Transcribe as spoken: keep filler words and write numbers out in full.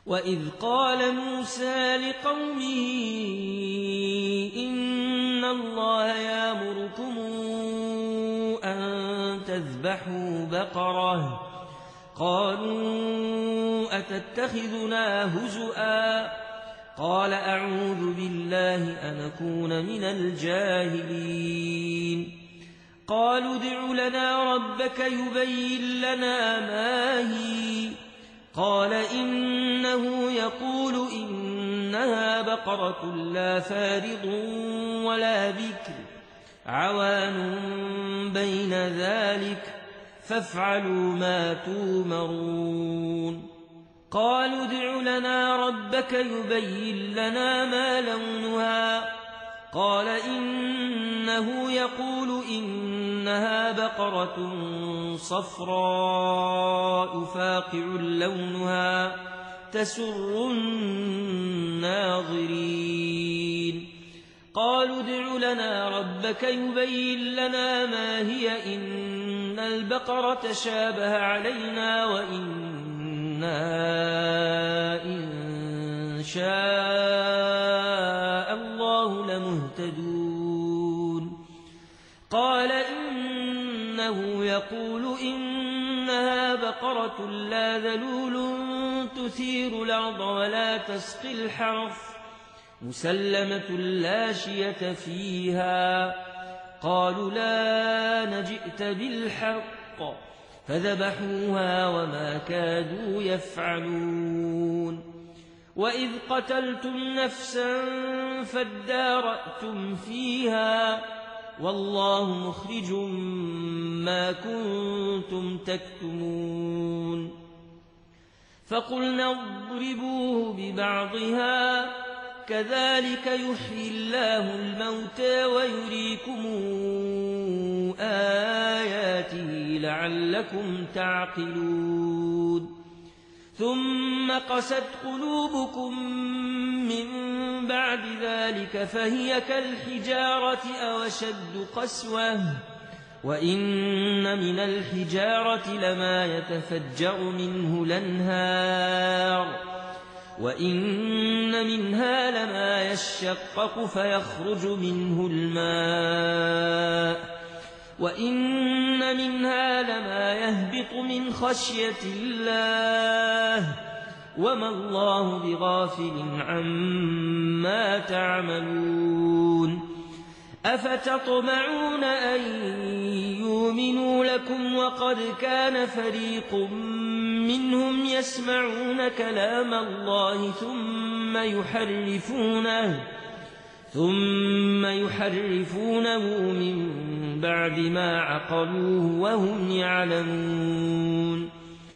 وإذ قال موسى لقومه إن الله يأمركم أن تذبحوا بقرة قالوا أتتخذنا هزؤا قال أعوذ بالله أن أكون من الجاهلين قالوا ادع لنا ربك يبين لنا ما هي قال إنه يقول إنها بقرة لا فارض ولا بكر عوان بين ذلك فافعلوا ما تومرون قالوا ادع لنا ربك يبين لنا ما لونها قال إنه يقول إنها بقرة صفراء فاقع لونها تسر الناظرين قالوا ادع لنا ربك يبين لنا ما هي إن البقرة شابه علينا وإنا إن شاء الله لمهتدون قال إنه يقول إنها بقرة لا ذلول تثير الأرض ولا تسقي الحرث مسلمة لا شية فيها قالوا لا نجئت بالحق فذبحوها وما كادوا يفعلون وإذ قتلتم نفسا فادارأتم فيها والله مخرج ما كنتم تكتمون فقلنا اضربوه ببعضها كذلك يحيي الله الموتى ويريكم آياته لعلكم تعقلون ثم قست قلوبكم من بعد ذلك فهي كالحجارة أو أشد قسوة وإن من الحجارة لما يتفجر منه الأنهار وإن منها لما يشقق فيخرج منه الماء وإن منها لما يهبط من خشية الله وما الله بغافل عما تعملون أفتطمعون أن يؤمنوا لكم وقد كان فريق منهم يسمعون كلام الله ثم يحرفونه ثم يحرفونه من بعد ما عقلوه وهم يعلمون